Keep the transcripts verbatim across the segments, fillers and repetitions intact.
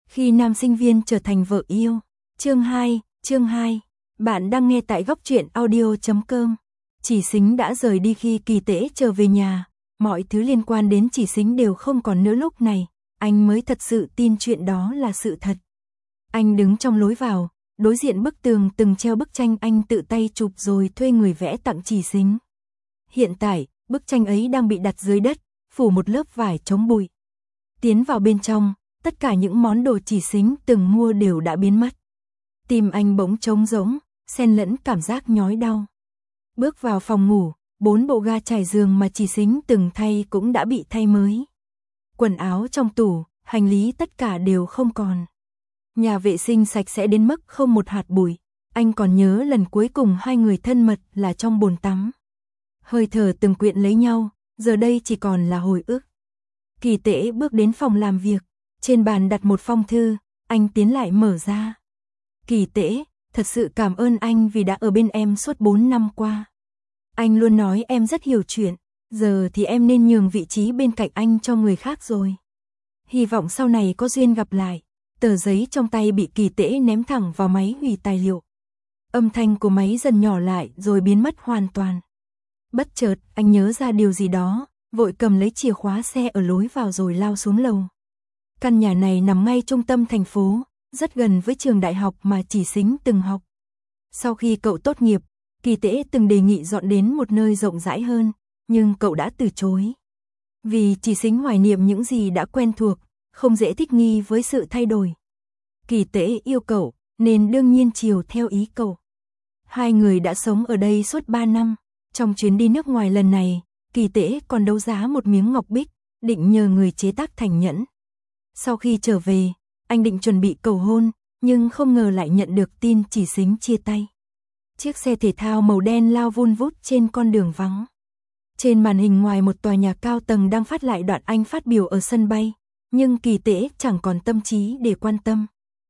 Khi nam sinh viên trở thành vợ yêu. Chương hai, chương hai. Bạn đang nghe tại góc truyện audio chấm com. Chỉ Sính đã rời đi khi Kỳ Tễ trở về nhà, mọi thứ liên quan đến Chỉ Sính đều không còn nữa. Lúc này, anh mới thật sự tin chuyện đó là sự thật. Anh đứng trong lối vào, đối diện bức tường từng treo bức tranh anh tự tay chụp rồi thuê người vẽ tặng Chỉ Sính. Hiện tại, bức tranh ấy đang bị đặt dưới đất, phủ một lớp vải chống bụi. Tiến vào bên trong, tất cả những món đồ Chỉ Sính từng mua đều đã biến mất. Tim anh bỗng trống rỗng, xen lẫn cảm giác nhói đau. Bước vào phòng ngủ, bốn bộ ga trải giường mà Chỉ Sính từng thay cũng đã bị thay mới. Quần áo trong tủ, hành lý tất cả đều không còn. Nhà vệ sinh sạch sẽ đến mức không một hạt bụi. Anh còn nhớ lần cuối cùng hai người thân mật là trong bồn tắm. Hơi thở từng quyện lấy nhau, giờ đây chỉ còn là hồi ức. Kỳ Tễ bước đến phòng làm việc, trên bàn đặt một phong thư, anh tiến lại mở ra. Kỳ Tễ, thật sự cảm ơn anh vì đã ở bên em suốt bốn năm qua. Anh luôn nói em rất hiểu chuyện, giờ thì em nên nhường vị trí bên cạnh anh cho người khác rồi. Hy vọng sau này có duyên gặp lại. Tờ giấy trong tay bị Kỳ Tễ ném thẳng vào máy hủy tài liệu. Âm thanh của máy dần nhỏ lại rồi biến mất hoàn toàn. Bất chợt, anh nhớ ra điều gì đó, vội cầm lấy chìa khóa xe ở lối vào rồi lao xuống lầu. Căn nhà này nằm ngay trung tâm thành phố, rất gần với trường đại học mà Chỉ Sính từng học. Sau khi cậu tốt nghiệp, Kỳ Tễ từng đề nghị dọn đến một nơi rộng rãi hơn, nhưng cậu đã từ chối. Vì Chỉ Sính hoài niệm những gì đã quen thuộc, không dễ thích nghi với sự thay đổi. Kỳ Tễ yêu cậu, nên đương nhiên chiều theo ý cậu. Hai người đã sống ở đây suốt ba năm. Trong chuyến đi nước ngoài lần này, Kỳ Tễ còn đấu giá một miếng ngọc bích, định nhờ người chế tác thành nhẫn. Sau khi trở về, anh định chuẩn bị cầu hôn, nhưng không ngờ lại nhận được tin Chỉ Sính chia tay. Chiếc xe thể thao màu đen lao vun vút trên con đường vắng. Trên màn hình ngoài một tòa nhà cao tầng đang phát lại đoạn anh phát biểu ở sân bay, nhưng Kỳ Tễ chẳng còn tâm trí để quan tâm.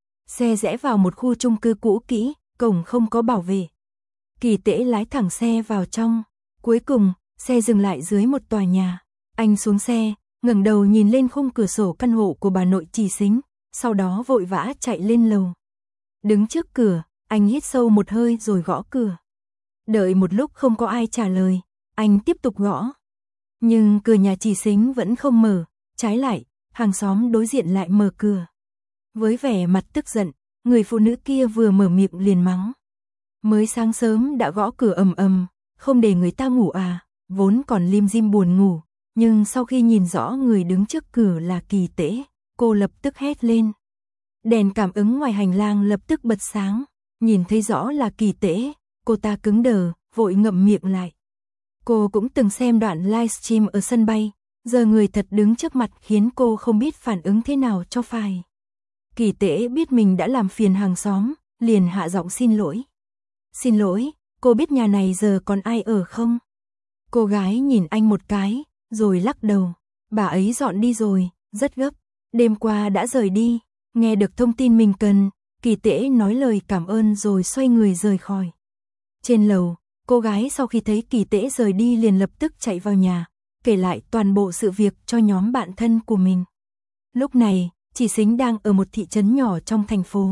Xe rẽ vào một khu chung cư cũ kỹ, cổng không có bảo vệ. Kỳ Tễ lái thẳng xe vào trong. Cuối cùng, xe dừng lại dưới một tòa nhà. Anh xuống xe, ngẩng đầu nhìn lên khung cửa sổ căn hộ của bà nội Chỉ Sính, sau đó vội vã chạy lên lầu. Đứng trước cửa, anh hít sâu một hơi rồi gõ cửa. Đợi một lúc không có ai trả lời, anh tiếp tục gõ. Nhưng cửa nhà Chỉ Sính vẫn không mở, trái lại, hàng xóm đối diện lại mở cửa. Với vẻ mặt tức giận, người phụ nữ kia vừa mở miệng liền mắng. Mới sáng sớm đã gõ cửa ầm ầm, không để người ta ngủ à, vốn còn lim dim buồn ngủ, nhưng sau khi nhìn rõ người đứng trước cửa là Kỳ Tễ, cô lập tức hét lên. Đèn cảm ứng ngoài hành lang lập tức bật sáng, nhìn thấy rõ là Kỳ Tễ, cô ta cứng đờ, vội ngậm miệng lại. Cô cũng từng xem đoạn livestream ở sân bay, giờ người thật đứng trước mặt khiến cô không biết phản ứng thế nào cho phải. Kỳ Tễ biết mình đã làm phiền hàng xóm, liền hạ giọng xin lỗi. Xin lỗi, cô biết nhà này giờ còn ai ở không? Cô gái nhìn anh một cái, rồi lắc đầu. Bà ấy dọn đi rồi, rất gấp. Đêm qua đã rời đi. Nghe được thông tin mình cần, Kỳ Tễ nói lời cảm ơn rồi xoay người rời khỏi. Trên lầu, cô gái sau khi thấy Kỳ Tễ rời đi liền lập tức chạy vào nhà, kể lại toàn bộ sự việc cho nhóm bạn thân của mình. Lúc này, Chỉ Sính đang ở một thị trấn nhỏ trong thành phố.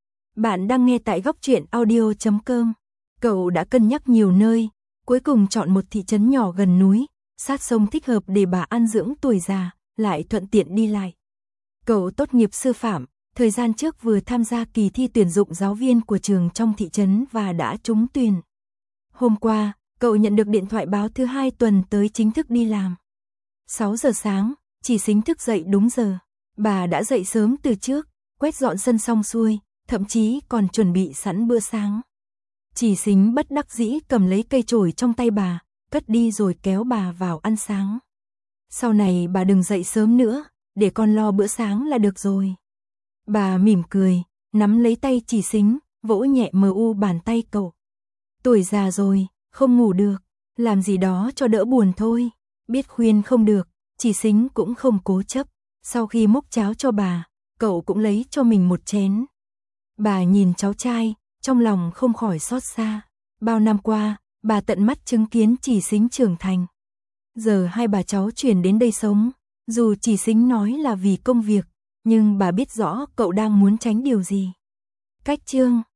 Bạn đang nghe tại góc truyện audio chấm com. Cậu đã cân nhắc nhiều nơi, cuối cùng chọn một thị trấn nhỏ gần núi, sát sông thích hợp để bà an dưỡng tuổi già, lại thuận tiện đi lại. Cậu tốt nghiệp sư phạm, thời gian trước vừa tham gia kỳ thi tuyển dụng giáo viên của trường trong thị trấn và đã trúng tuyển. Hôm qua, cậu nhận được điện thoại báo thứ hai tuần tới chính thức đi làm. sáu giờ sáng, Chỉ Sính thức dậy đúng giờ. Bà đã dậy sớm từ trước, quét dọn sân xong xuôi, thậm chí còn chuẩn bị sẵn bữa sáng. Chỉ Sính bất đắc dĩ cầm lấy cây chổi trong tay bà, cất đi rồi kéo bà vào ăn sáng. Sau này bà đừng dậy sớm nữa, để con lo bữa sáng là được rồi. Bà mỉm cười, nắm lấy tay Chỉ Sính, vỗ nhẹ mờ u bàn tay cậu. Tuổi già rồi, không ngủ được, làm gì đó cho đỡ buồn thôi. Biết khuyên không được, Chỉ Sính cũng không cố chấp. Sau khi múc cháo cho bà, cậu cũng lấy cho mình một chén. Bà nhìn cháu trai, trong lòng không khỏi xót xa. Bao năm qua, bà tận mắt chứng kiến Chỉ Sính trưởng thành. Giờ hai bà cháu chuyển đến đây sống, dù Chỉ Sính nói là vì công việc, Nhưng bà biết rõ cậu đang muốn tránh điều gì. Cách chương